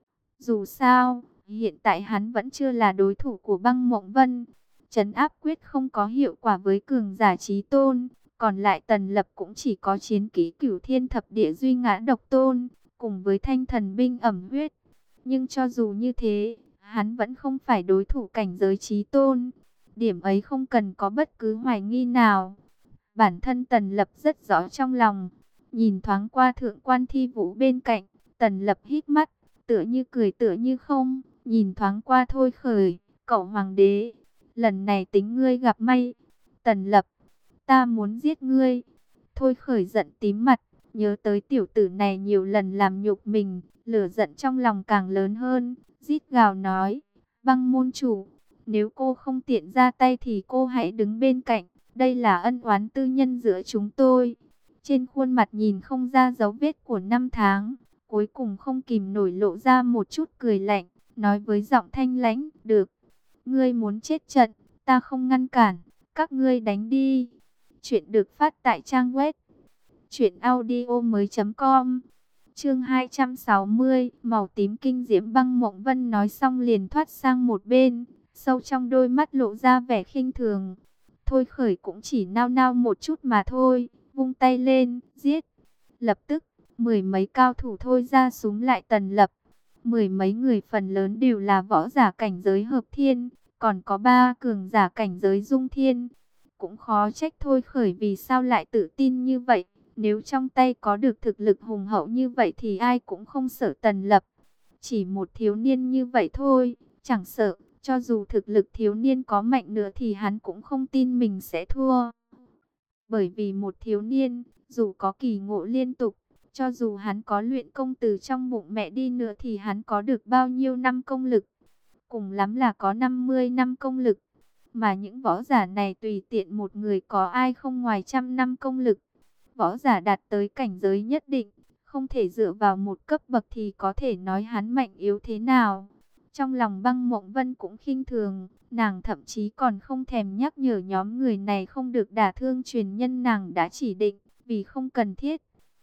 Dù sao, hiện tại hắn vẫn chưa là đối thủ của Băng Mộng Vân. Trấn áp quyết không có hiệu quả với cường giả chí tôn, còn lại Tần Lập cũng chỉ có chiến kỹ Cửu Thiên Thập Địa Duy Ngã Độc Tôn, cùng với Thanh Thần Binh ẩm huyết. Nhưng cho dù như thế, hắn vẫn không phải đối thủ cảnh giới chí tôn. Điểm ấy không cần có bất cứ hoài nghi nào. Bản thân Tần Lập rất rõ trong lòng. Nhìn thoáng qua Thượng Quan Thi Vũ bên cạnh, Tần Lập hít mắt, tựa như cười tựa như không. Nhìn thoáng qua Thôi Khởi, cậu hoàng đế, lần này tính ngươi gặp may. Tần Lập, ta muốn giết ngươi. Thôi Khởi giận tím mặt, nhớ tới tiểu tử này nhiều lần làm nhục mình, lửa giận trong lòng càng lớn hơn, rít gào nói, Băng môn chủ, nếu cô không tiện ra tay thì cô hãy đứng bên cạnh, đây là ân oán tư nhân giữa chúng tôi. Trên khuôn mặt nhìn không ra dấu vết của năm tháng, cuối cùng không kìm nổi lộ ra một chút cười lạnh, nói với giọng thanh lãnh, được, ngươi muốn chết trận, ta không ngăn cản, các ngươi đánh đi. Chuyện được phát tại trang web truyện audio mới chấm com. Chương hai trăm sáu mươi, màu tím kinh diễm. Băng Mộng Vân nói xong liền thoát sang một bên, sâu trong đôi mắt lộ ra vẻ khinh thường. Thôi Khởi cũng chỉ nao nao một chút mà thôi, vung tay lên, giết. Lập tức, mười mấy cao thủ thôi ra súng lại Tần Lập. Mười mấy người phần lớn đều là võ giả cảnh giới hợp thiên, còn có ba cường giả cảnh giới dung thiên. Cũng khó trách Thôi Khởi vì sao lại tự tin như vậy. Nếu trong tay có được thực lực hùng hậu như vậy thì ai cũng không sợ Tần Lập. Chỉ một thiếu niên như vậy thôi, chẳng sợ, cho dù thực lực thiếu niên có mạnh nữa thì hắn cũng không tin mình sẽ thua. Bởi vì một thiếu niên, dù có kỳ ngộ liên tục, Cho dù hắn có luyện công từ trong bụng mẹ đi nữa thì hắn có được bao nhiêu năm công lực? Cùng lắm là có năm mươi năm công lực. Mà những võ giả này tùy tiện một người có ai không ngoài trăm năm công lực. Võ giả đạt tới cảnh giới nhất định, không thể dựa vào một cấp bậc thì có thể nói hắn mạnh yếu thế nào. Trong lòng Băng Mộng Vân cũng khinh thường, nàng thậm chí còn không thèm nhắc nhở nhóm người này không được đả thương truyền nhân nàng đã chỉ định, vì không cần thiết.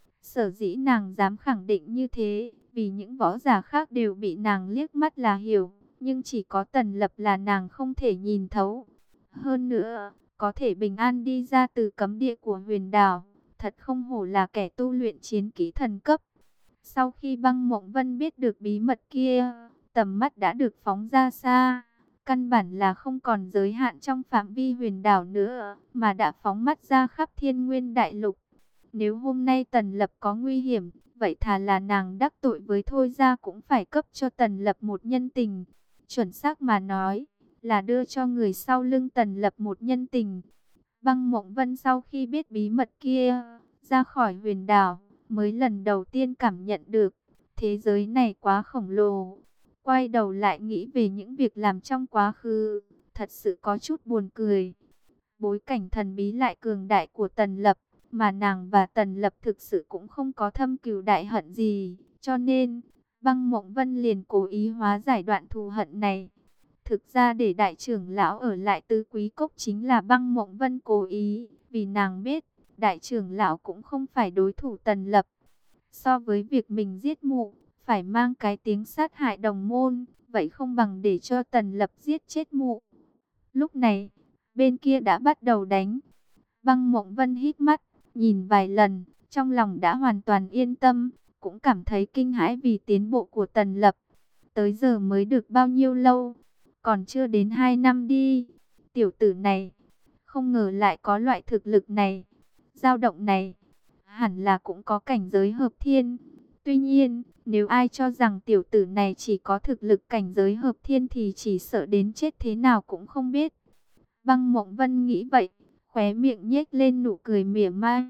Sở dĩ nàng dám khẳng định như thế, vì những võ giả khác đều bị nàng liếc mắt là hiểu, nhưng chỉ có Tần Lập là nàng không thể nhìn thấu. Hơn nữa, có thể bình an đi ra từ cấm địa của huyền đảo, thật không hổ là kẻ tu luyện chiến kỹ thần cấp. Sau khi Băng Mộng Vân biết được bí mật kia, tầm mắt đã được phóng ra xa, căn bản là không còn giới hạn trong phạm vi huyền đảo nữa, mà đã phóng mắt ra khắp Thiên Nguyên Đại Lục. Nếu hôm nay Tần Lập có nguy hiểm, vậy thà là nàng đắc tội với Thôi Gia cũng phải cấp cho Tần Lập một nhân tình. Chuẩn xác mà nói, là đưa cho người sau lưng Tần Lập một nhân tình. Băng Mộng Vân sau khi biết bí mật kia, ra khỏi huyền đảo, mới lần đầu tiên cảm nhận được, thế giới này quá khổng lồ. Quay đầu lại nghĩ về những việc làm trong quá khứ, thật sự có chút buồn cười. Bối cảnh thần bí lại cường đại của Tần Lập, mà nàng và Tần Lập thực sự cũng không có thâm cừu đại hận gì, cho nên Băng Mộng Vân liền cố ý hóa giải đoạn thù hận này. Thực ra để đại trưởng lão ở lại Tứ Quý Cốc chính là Băng Mộng Vân cố ý, vì nàng biết đại trưởng lão cũng không phải đối thủ Tần Lập. So với việc mình giết mụ, phải mang cái tiếng sát hại đồng môn, vậy không bằng để cho Tần Lập giết chết mụ. Lúc này, bên kia đã bắt đầu đánh. Băng Mộng Vân hít mắt, nhìn vài lần, trong lòng đã hoàn toàn yên tâm, cũng cảm thấy kinh hãi vì tiến bộ của Tần Lập. Tới giờ mới được bao nhiêu lâu, còn chưa đến hai năm đi. Tiểu tử này, không ngờ lại có loại thực lực này, dao động này, hẳn là cũng có cảnh giới hợp thiên. Tuy nhiên, nếu ai cho rằng tiểu tử này chỉ có thực lực cảnh giới hợp thiên thì chỉ sợ đến chết thế nào cũng không biết. Băng Mộng Vân nghĩ vậy, khóe miệng nhếch lên nụ cười mỉa mai.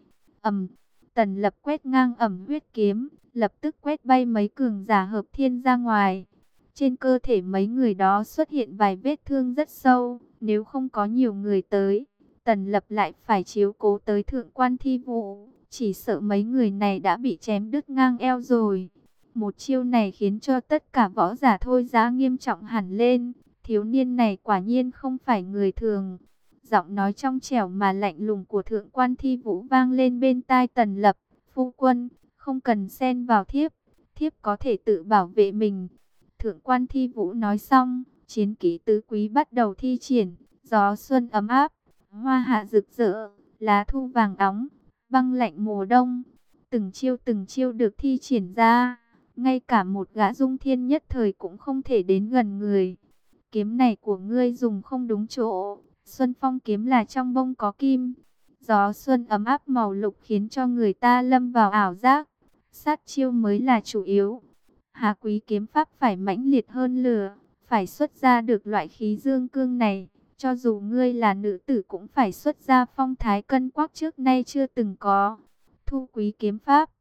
Ầm, Tần Lập quét ngang ẩm huyết kiếm, lập tức quét bay mấy cường giả hợp thiên ra ngoài. Trên cơ thể mấy người đó xuất hiện vài vết thương rất sâu, nếu không có nhiều người tới, Tần Lập lại phải chiếu cố tới Thượng Quan Thi Vũ, chỉ sợ mấy người này đã bị chém đứt ngang eo rồi. Một chiêu này khiến cho tất cả võ giả Thôi Gia nghiêm trọng hẳn lên, thiếu niên này quả nhiên không phải người thường. Giọng nói trong trẻo mà lạnh lùng của Thượng Quan Thi Vũ vang lên bên tai Tần Lập. Phu quân, không cần xen vào thiếp, thiếp có thể tự bảo vệ mình. Thượng Quan Thi Vũ nói xong, chiến kỹ tứ quý bắt đầu thi triển. Gió xuân ấm áp, hoa hạ rực rỡ, lá thu vàng óng, băng lạnh mùa đông. Từng chiêu từng chiêu được thi triển ra, ngay cả một gã dung thiên nhất thời cũng không thể đến gần người. Kiếm này của ngươi dùng không đúng chỗ. Xuân phong kiếm là trong bông có kim. Gió xuân ấm áp màu lục khiến cho người ta lâm vào ảo giác. Sát chiêu mới là chủ yếu. Hà quý kiếm pháp phải mãnh liệt hơn lửa, phải xuất ra được loại khí dương cương này. Cho dù ngươi là nữ tử cũng phải xuất ra phong thái cân quắc trước nay chưa từng có. Thu quý kiếm pháp,